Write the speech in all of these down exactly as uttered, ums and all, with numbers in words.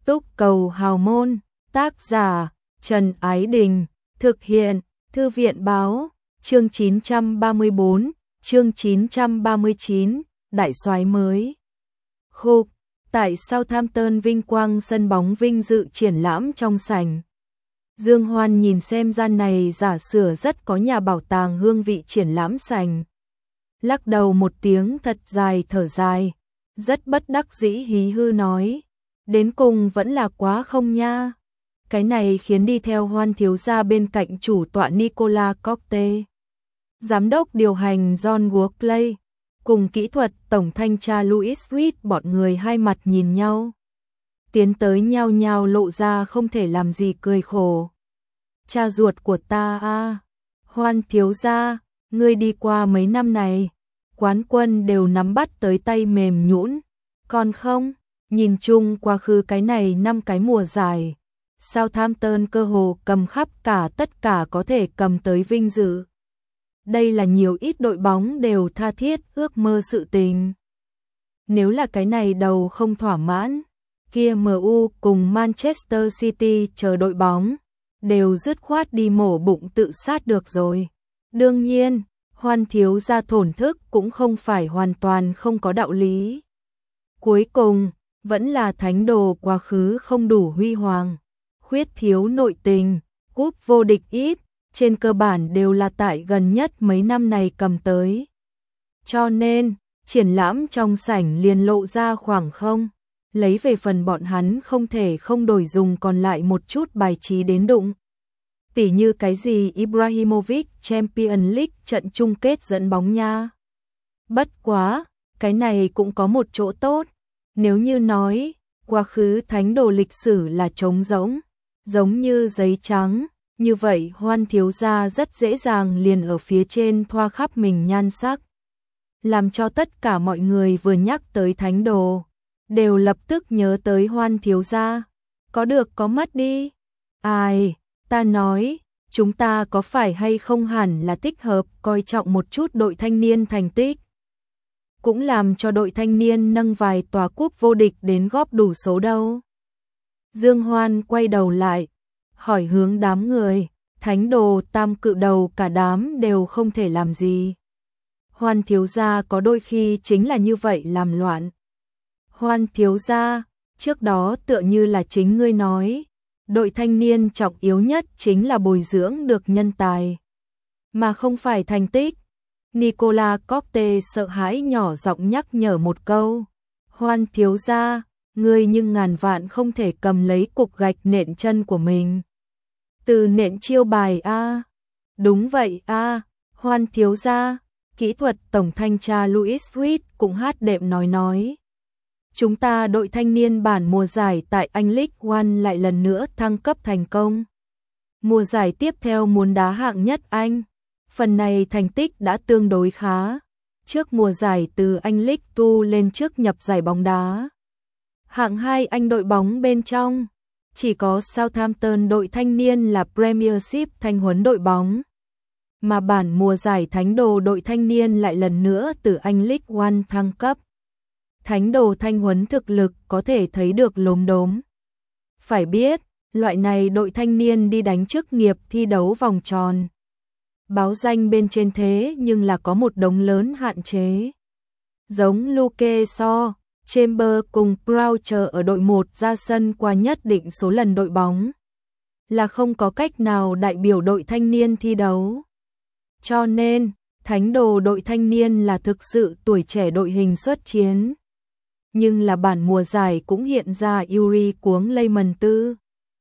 Túc cầu hào môn, tác giả Trần Ái Đình, thực hiện Thư viện báo, chương chín trăm ba mươi bốn, chương chín trăm ba mươi chín, đại soái mới. Khúc, tại Southampton vinh quang sân bóng vinh dự triển lãm trong sảnh. Dương Hoan nhìn xem gian này giả sửa rất có nhà bảo tàng hương vị triển lãm sảnh. Lắc đầu một tiếng thật dài thở dài, rất bất đắc dĩ hí hư nói. Đến cùng vẫn là quá không nha. Cái này khiến đi theo Hoan thiếu gia bên cạnh chủ tọa Nicola Cocte, giám đốc điều hành John Workley, cùng kỹ thuật tổng thanh tra Louis Reed bọn người hai mặt nhìn nhau. Tiến tới nhau nhau lộ ra không thể làm gì cười khổ. Cha ruột của ta a, Hoan thiếu gia, ngươi đi qua mấy năm này, quán quân đều nắm bắt tới tay mềm nhũn, còn không? Nhìn chung quá khứ cái này năm cái mùa giải, Southampton cơ hồ cầm khắp cả tất cả có thể cầm tới vinh dự. Đây là nhiều ít đội bóng đều tha thiết ước mơ sự tình. Nếu là cái này đầu không thỏa mãn, kia em u cùng Manchester City chờ đội bóng, đều dứt khoát đi mổ bụng tự sát được rồi. Đương nhiên, Hoan thiếu gia thổn thức cũng không phải hoàn toàn không có đạo lý. Cuối cùng, vẫn là thánh đồ quá khứ không đủ huy hoàng, khuyết thiếu nội tình, cúp vô địch ít, trên cơ bản đều là tại gần nhất mấy năm này cầm tới. Cho nên, triển lãm trong sảnh liền lộ ra khoảng không, lấy về phần bọn hắn không thể không đổi dùng còn lại một chút bài trí đến đụng. Tỉ như cái gì Ibrahimovic Champions League trận chung kết dẫn bóng nha. Bất quá, cái này cũng có một chỗ tốt. Nếu như nói, quá khứ thánh đồ lịch sử là trống rỗng, giống như giấy trắng, như vậy Hoan thiếu gia rất dễ dàng liền ở phía trên thoa khắp mình nhan sắc. Làm cho tất cả mọi người vừa nhắc tới thánh đồ, đều lập tức nhớ tới Hoan thiếu gia. Có được có mất đi. Ai, ta nói, chúng ta có phải hay không hẳn là thích hợp coi trọng một chút đội thanh niên thành tích. Cũng làm cho đội thanh niên nâng vài tòa cúp vô địch đến góp đủ số đâu. Dương Hoan quay đầu lại, hỏi hướng đám người, thánh đồ tam cự đầu cả đám đều không thể làm gì. Hoan thiếu gia có đôi khi chính là như vậy làm loạn. Hoan thiếu gia, trước đó tựa như là chính ngươi nói, đội thanh niên trọng yếu nhất chính là bồi dưỡng được nhân tài, mà không phải thành tích. Nicola Cocte sợ hãi nhỏ giọng nhắc nhở một câu. Hoan thiếu gia, ngươi nhưng ngàn vạn không thể cầm lấy cục gạch nện chân của mình. Từ nện chiêu bài a. Đúng vậy a, Hoan thiếu gia, kỹ thuật tổng thanh tra Louis Reed cũng hát đệm nói nói. Chúng ta đội thanh niên bản mùa giải tại Anh League One lại lần nữa thăng cấp thành công. Mùa giải tiếp theo muốn đá hạng nhất Anh. Phần này thành tích đã tương đối khá. Trước mùa giải từ Anh League Two lên trước nhập giải bóng đá. Hạng hai Anh đội bóng bên trong, chỉ có Southampton đội thanh niên là Premiership thanh huấn đội bóng. Mà bản mùa giải thánh đồ đội thanh niên lại lần nữa từ Anh League One thăng cấp. Thánh đồ thanh huấn thực lực có thể thấy được lốm đốm. Phải biết, loại này đội thanh niên đi đánh chức nghiệp thi đấu vòng tròn. Báo danh bên trên thế nhưng là có một đống lớn hạn chế. Giống Luke Shaw, Chamber cùng Croucher ở đội một ra sân qua nhất định số lần đội bóng, là không có cách nào đại biểu đội thanh niên thi đấu. Cho nên, thánh đồ đội thanh niên là thực sự tuổi trẻ đội hình xuất chiến. Nhưng là bản mùa giải cũng hiện ra Yuri cuống Lehman tư,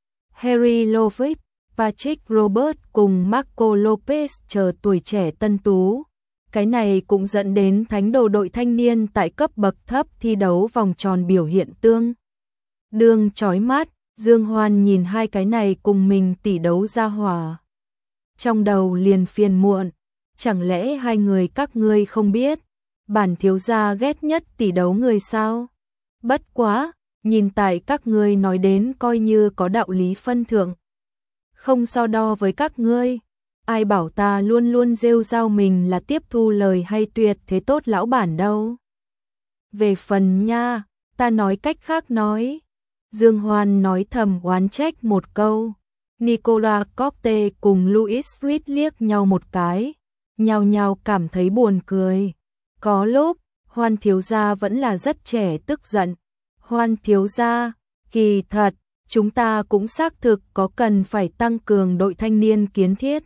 Harry Lovitt, Patrick Robert cùng Marco Lopez chờ tuổi trẻ tân tú. Cái này cũng dẫn đến thánh đồ đội thanh niên tại cấp bậc thấp thi đấu vòng tròn biểu hiện tương đương chói mắt. Dương Hoan nhìn hai cái này cùng mình tỷ đấu ra hỏa, trong đầu liền phiền muộn. Chẳng lẽ hai người các ngươi không biết, bản thiếu gia ghét nhất tỷ đấu người sao? Bất quá, nhìn tại các ngươi nói đến coi như có đạo lý phân thượng. Không so đo với các ngươi, ai bảo ta luôn luôn rêu rao mình là tiếp thu lời hay tuyệt thế tốt lão bản đâu. Về phần nha, ta nói cách khác nói. Dương Hoan nói thầm oán trách một câu. Nicolas Copte cùng Louis Reed liếc nhau một cái, nhao nhao cảm thấy buồn cười. Có lúc, Hoan thiếu gia vẫn là rất trẻ tức giận. Hoan thiếu gia, kỳ thật, chúng ta cũng xác thực có cần phải tăng cường đội thanh niên kiến thiết.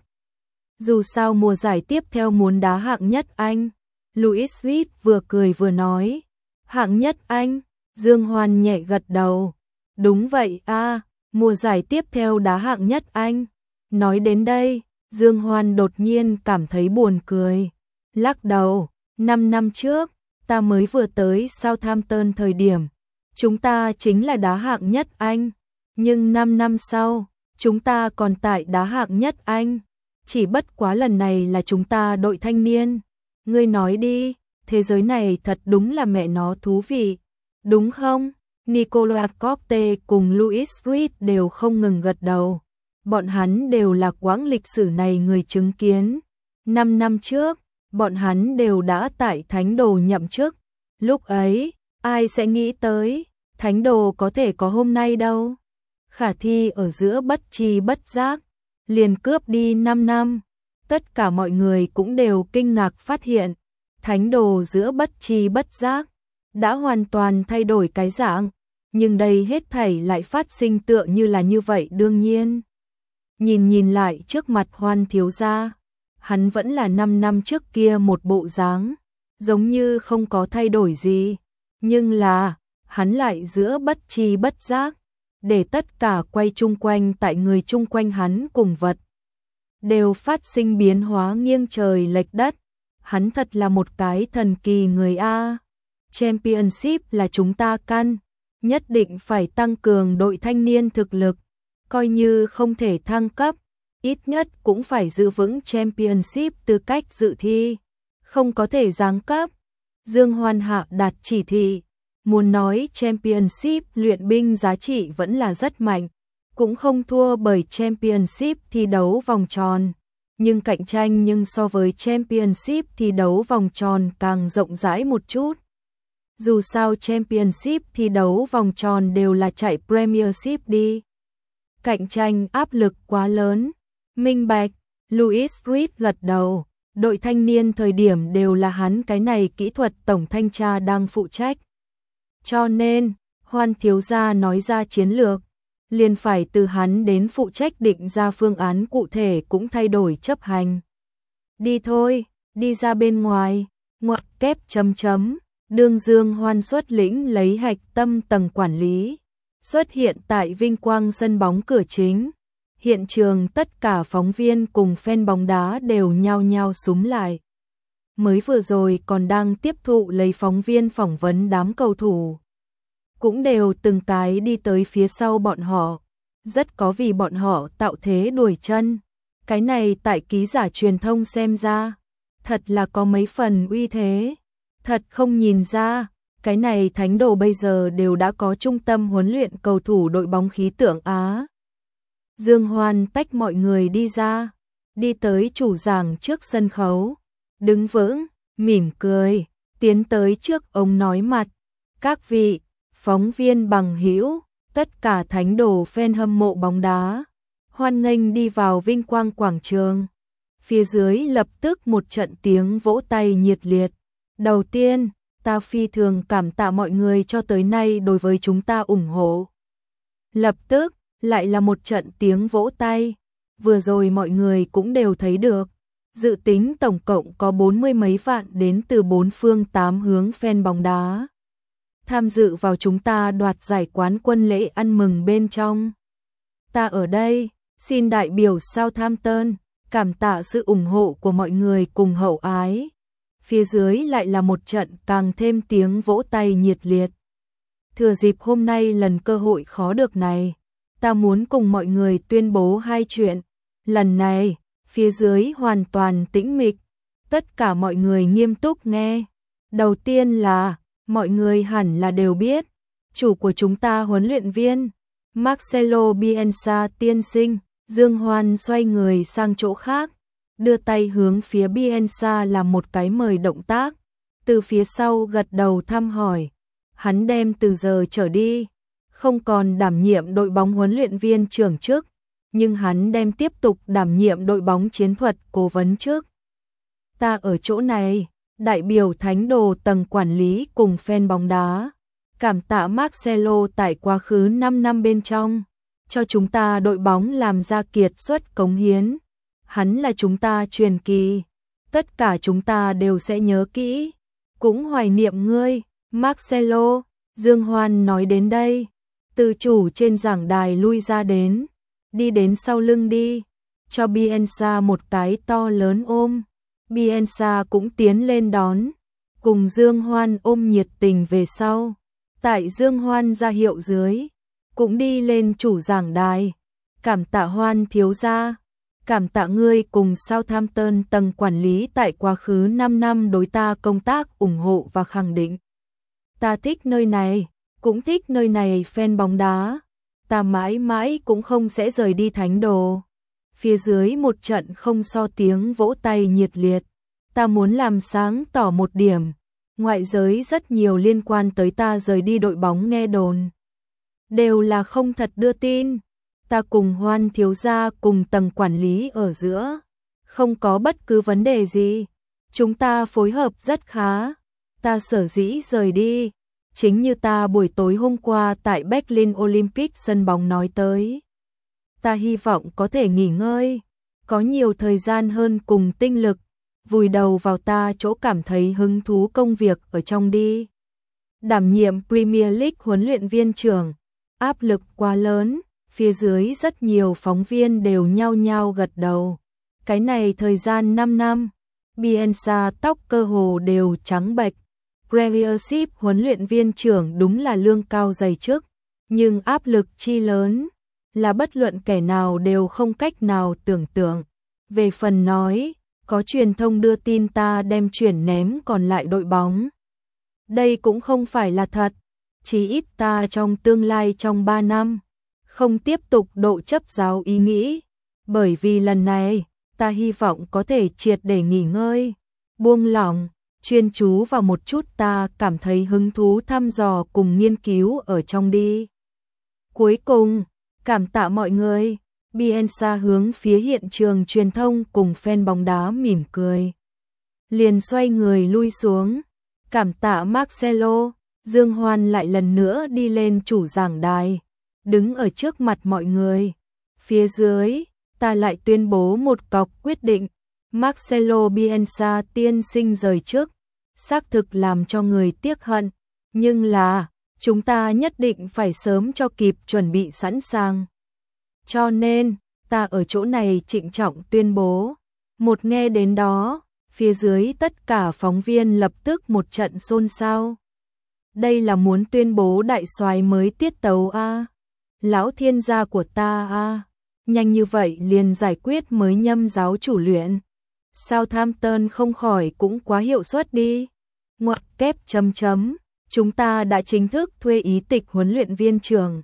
Dù sao mùa giải tiếp theo muốn đá hạng nhất Anh. Louis Reed vừa cười vừa nói. Hạng nhất Anh, Dương Hoan nhẹ gật đầu. Đúng vậy a, mùa giải tiếp theo đá hạng nhất Anh. Nói đến đây, Dương Hoan đột nhiên cảm thấy buồn cười. Lắc đầu, năm năm trước, ta mới vừa tới Southampton thời điểm. Chúng ta chính là đá hạng nhất Anh. Nhưng năm năm sau, chúng ta còn tại đá hạng nhất Anh. Chỉ bất quá lần này là chúng ta đội thanh niên. Ngươi nói đi, thế giới này thật đúng là mẹ nó thú vị. Đúng không? Nicolas Copte cùng Louis Reed đều không ngừng gật đầu. Bọn hắn đều là quãng lịch sử này người chứng kiến. Năm năm trước, bọn hắn đều đã tại Thánh Đồ nhậm chức. Lúc ấy, ai sẽ nghĩ tới, Thánh Đồ có thể có hôm nay đâu. Khả thi ở giữa bất tri bất giác, liền cướp đi năm năm. Tất cả mọi người cũng đều kinh ngạc phát hiện, Thánh Đồ giữa bất tri bất giác đã hoàn toàn thay đổi cái dạng, nhưng đây hết thảy lại phát sinh tựa như là như vậy đương nhiên. Nhìn nhìn lại trước mặt Hoan thiếu gia, hắn vẫn là năm năm trước kia một bộ dáng, giống như không có thay đổi gì, nhưng là, hắn lại giữa bất tri bất giác, để tất cả quay chung quanh tại người chung quanh hắn cùng vật đều phát sinh biến hóa nghiêng trời lệch đất. Hắn thật là một cái thần kỳ người a. Championship là chúng ta căn, nhất định phải tăng cường đội thanh niên thực lực, coi như không thể thăng cấp, ít nhất cũng phải giữ vững Championship tư cách dự thi, không có thể giáng cấp. Dương Hoan hạ đạt chỉ thị, muốn nói Championship luyện binh giá trị vẫn là rất mạnh, cũng không thua bởi Championship thi đấu vòng tròn, nhưng cạnh tranh nhưng so với Championship thi đấu vòng tròn càng rộng rãi một chút. Dù sao Championship thi đấu vòng tròn đều là chạy Premiership đi. Cạnh tranh áp lực quá lớn. Minh bạch, Louis Reed gật đầu, đội thanh niên thời điểm đều là hắn cái này kỹ thuật tổng thanh tra đang phụ trách. Cho nên, Hoan thiếu gia nói ra chiến lược, liền phải từ hắn đến phụ trách định ra phương án cụ thể cũng thay đổi chấp hành. Đi thôi, đi ra bên ngoài, ngoặc kép chấm chấm, đương Dương Hoan xuất lĩnh lấy hạch tâm tầng quản lý, xuất hiện tại vinh quang sân bóng cửa chính. Hiện trường tất cả phóng viên cùng fan bóng đá đều nhao nhao súm lại. Mới vừa rồi còn đang tiếp thụ lấy phóng viên phỏng vấn đám cầu thủ, cũng đều từng cái đi tới phía sau bọn họ, rất có vì bọn họ tạo thế đuổi chân. Cái này tại ký giả truyền thông xem ra, thật là có mấy phần uy thế. Thật không nhìn ra, cái này Thánh Đồ bây giờ đều đã có trung tâm huấn luyện cầu thủ đội bóng khí tượng Á. Dương Hoan tách mọi người đi ra, đi tới chủ giảng trước sân khấu, đứng vững, mỉm cười, tiến tới trước ông nói mặt. Các vị, phóng viên bằng hữu, tất cả Thánh Đồ fan hâm mộ bóng đá, hoan nghênh đi vào vinh quang quảng trường. Phía dưới lập tức một trận tiếng vỗ tay nhiệt liệt. Đầu tiên, ta phi thường cảm tạ mọi người cho tới nay đối với chúng ta ủng hộ. Lập tức, lại là một trận tiếng vỗ tay. Vừa rồi mọi người cũng đều thấy được, dự tính tổng cộng có bốn mươi mấy vạn đến từ bốn phương tám hướng fan bóng đá tham dự vào chúng ta đoạt giải quán quân lễ ăn mừng bên trong. Ta ở đây, xin đại biểu Southampton, cảm tạ sự ủng hộ của mọi người cùng hậu ái. Phía dưới lại là một trận càng thêm tiếng vỗ tay nhiệt liệt. Thừa dịp hôm nay lần cơ hội khó được này, ta muốn cùng mọi người tuyên bố hai chuyện. Lần này, phía dưới hoàn toàn tĩnh mịch, tất cả mọi người nghiêm túc nghe. Đầu tiên là, mọi người hẳn là đều biết, chủ của chúng ta huấn luyện viên, Marcelo Bielsa tiên sinh. Dương Hoan xoay người sang chỗ khác, đưa tay hướng phía Bielsa làm một cái mời động tác, từ phía sau gật đầu thăm hỏi. Hắn đem từ giờ trở đi, không còn đảm nhiệm đội bóng huấn luyện viên trưởng trước, nhưng hắn đem tiếp tục đảm nhiệm đội bóng chiến thuật cố vấn trước. Ta ở chỗ này, đại biểu thánh đồ tầng quản lý cùng fan bóng đá, cảm tạ Marcelo tại quá khứ năm năm bên trong, cho chúng ta đội bóng làm ra kiệt xuất cống hiến. Hắn là chúng ta truyền kỳ, tất cả chúng ta đều sẽ nhớ kỹ, cũng hoài niệm ngươi, Marcelo. Dương Hoan nói đến đây, từ chủ trên giảng đài lui ra đến, đi đến sau lưng đi, cho Bielsa một cái to lớn ôm. Bielsa cũng tiến lên đón, cùng Dương Hoan ôm nhiệt tình về sau. Tại Dương Hoan ra hiệu dưới, cũng đi lên chủ giảng đài. Cảm tạ Hoan thiếu gia, cảm tạ ngươi cùng Southampton tầng quản lý tại quá khứ năm năm đối ta công tác ủng hộ và khẳng định. Ta thích nơi này, cũng thích nơi này fan bóng đá. Ta mãi mãi cũng không sẽ rời đi thánh đồ. Phía dưới một trận không so tiếng vỗ tay nhiệt liệt. Ta muốn làm sáng tỏ một điểm. Ngoại giới rất nhiều liên quan tới ta rời đi đội bóng nghe đồn. Đều là không thật đưa tin. Ta cùng Hoan thiếu gia cùng tầng quản lý ở giữa. Không có bất cứ vấn đề gì. Chúng ta phối hợp rất khá. Ta sở dĩ rời đi. Chính như ta buổi tối hôm qua tại Berlin Olympic sân bóng nói tới. Ta hy vọng có thể nghỉ ngơi, có nhiều thời gian hơn cùng tinh lực, vùi đầu vào ta chỗ cảm thấy hứng thú công việc ở trong đi. Đảm nhiệm Premier League huấn luyện viên trưởng, áp lực quá lớn, phía dưới rất nhiều phóng viên đều nhao nhao gật đầu. Cái này thời gian năm năm, Bielsa tóc cơ hồ đều trắng bệch. Premiership huấn luyện viên trưởng đúng là lương cao dày trước, nhưng áp lực chi lớn là bất luận kẻ nào đều không cách nào tưởng tượng. Về phần nói, có truyền thông đưa tin ta đem chuyển ném còn lại đội bóng. Đây cũng không phải là thật, chỉ ít ta trong tương lai trong ba năm, không tiếp tục độ chấp giáo ý nghĩ, bởi vì lần này, ta hy vọng có thể triệt để nghỉ ngơi, buông lỏng, chuyên chú vào một chút ta cảm thấy hứng thú thăm dò cùng nghiên cứu ở trong đi. Cuối cùng, cảm tạ mọi người, Bielsa hướng phía hiện trường truyền thông cùng fan bóng đá mỉm cười. Liền xoay người lui xuống, cảm tạ Marcelo, Dương Hoan lại lần nữa đi lên chủ giảng đài, đứng ở trước mặt mọi người. Phía dưới, ta lại tuyên bố một cọc quyết định, Marcelo Bielsa tiên sinh rời trước, xác thực làm cho người tiếc hận, nhưng là, chúng ta nhất định phải sớm cho kịp chuẩn bị sẵn sàng. Cho nên, ta ở chỗ này trịnh trọng tuyên bố. Một nghe đến đó, phía dưới tất cả phóng viên lập tức một trận xôn xao. Đây là muốn tuyên bố đại soái mới tiết tấu a, lão thiên gia của ta a, nhanh như vậy liền giải quyết mới nhâm giáo chủ luyện. Southampton không khỏi cũng quá hiệu suất đi. Ngoặc kép chấm chấm, chúng ta đã chính thức thuê ý tịch huấn luyện viên trưởng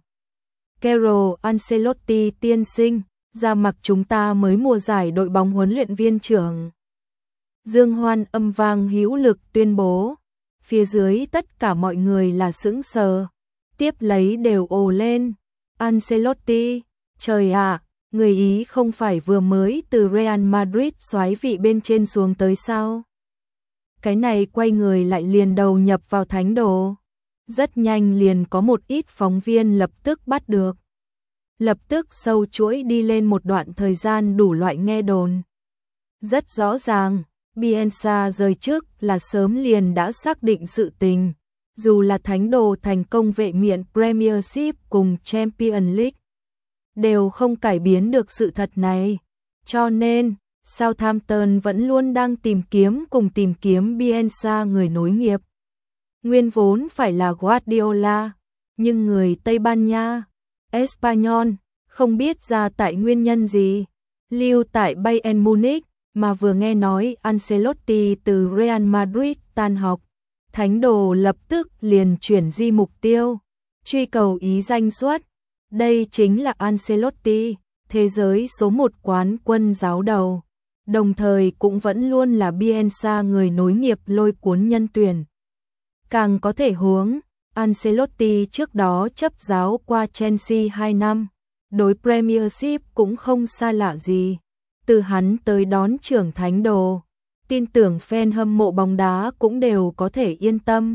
Carlo Ancelotti tiên sinh, ra mặc chúng ta mới mùa giải đội bóng huấn luyện viên trưởng. Dương Hoan âm vang hữu lực tuyên bố, phía dưới tất cả mọi người là sững sờ, tiếp lấy đều ồ lên. Ancelotti, trời ạ, người Ý không phải vừa mới từ Real Madrid soái vị bên trên xuống tới sao? Cái này quay người lại liền đầu nhập vào thánh đồ. Rất nhanh liền có một ít phóng viên lập tức bắt được. Lập tức sâu chuỗi đi lên một đoạn thời gian đủ loại nghe đồn. Rất rõ ràng, Bielsa rời trước là sớm liền đã xác định sự tình. Dù là thánh đồ thành công vệ miện Premiership cùng Champions League, đều không cải biến được sự thật này. Cho nên, Southampton vẫn luôn đang tìm kiếm cùng tìm kiếm Bielsa người nối nghiệp. Nguyên vốn phải là Guardiola, nhưng người Tây Ban Nha, Espanyol, không biết ra tại nguyên nhân gì, lưu tại Bayern Munich, mà vừa nghe nói Ancelotti từ Real Madrid tan học, thánh đồ lập tức liền chuyển di mục tiêu, truy cầu ý danh suất. Đây chính là Ancelotti, thế giới số một quán quân giáo đầu, đồng thời cũng vẫn luôn là Bielsa người nối nghiệp lôi cuốn nhân tuyển. Càng có thể huống, Ancelotti trước đó chấp giáo qua Chelsea hai năm, đối Premiership cũng không xa lạ gì. Từ hắn tới đón trưởng thánh đồ, tin tưởng fan hâm mộ bóng đá cũng đều có thể yên tâm.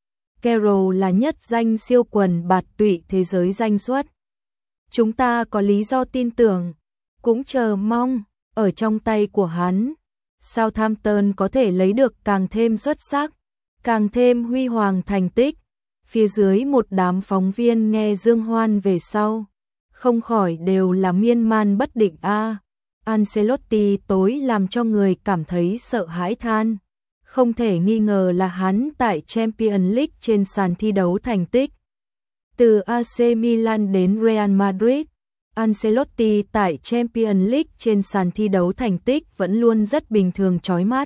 Carroll là nhất danh siêu quần bạt tụy thế giới danh xuất. Chúng ta có lý do tin tưởng, cũng chờ mong, ở trong tay của hắn, Southampton có thể lấy được càng thêm xuất sắc, càng thêm huy hoàng thành tích. Phía dưới một đám phóng viên nghe Dương Hoan về sau, không khỏi đều là miên man bất định a. À, Ancelotti tối làm cho người cảm thấy sợ hãi than. Không thể nghi ngờ là hắn tại Champions League trên sàn thi đấu thành tích. Từ a xê Milan đến Real Madrid, Ancelotti tại Champions League trên sàn thi đấu thành tích vẫn luôn rất bình thường chói mắt.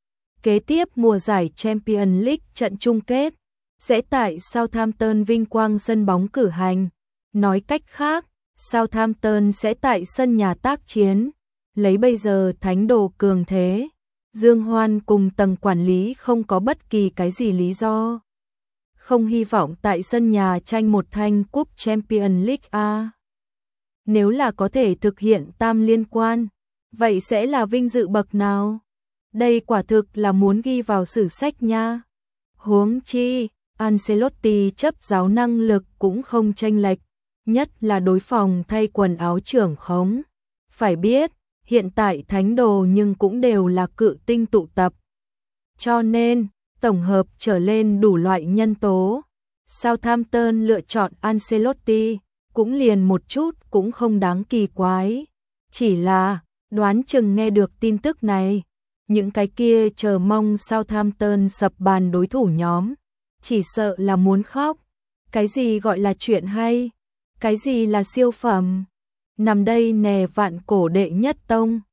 Kế tiếp mùa giải Champions League trận chung kết sẽ tại Southampton vinh quang sân bóng cử hành. Nói cách khác, Southampton sẽ tại sân nhà tác chiến, lấy bây giờ thánh đồ cường thế. Dương Hoan cùng tầng quản lý không có bất kỳ cái gì lý do không hy vọng tại sân nhà tranh một thanh cúp Champions League A. Nếu là có thể thực hiện tam liên quan, vậy sẽ là vinh dự bậc nào? Đây quả thực là muốn ghi vào sử sách nha. Huống chi, Ancelotti chấp giáo năng lực cũng không chênh lệch, nhất là đối phòng thay quần áo trưởng khống. Phải biết, hiện tại thánh đồ nhưng cũng đều là cự tinh tụ tập. Cho nên, tổng hợp trở lên đủ loại nhân tố, Southampton lựa chọn Ancelotti cũng liền một chút cũng không đáng kỳ quái. Chỉ là, đoán chừng nghe được tin tức này, những cái kia chờ mong Southampton sập bàn đối thủ nhóm, chỉ sợ là muốn khóc. Cái gì gọi là chuyện hay? Cái gì là siêu phẩm? Nằm đây nè vạn cổ đệ nhất tông.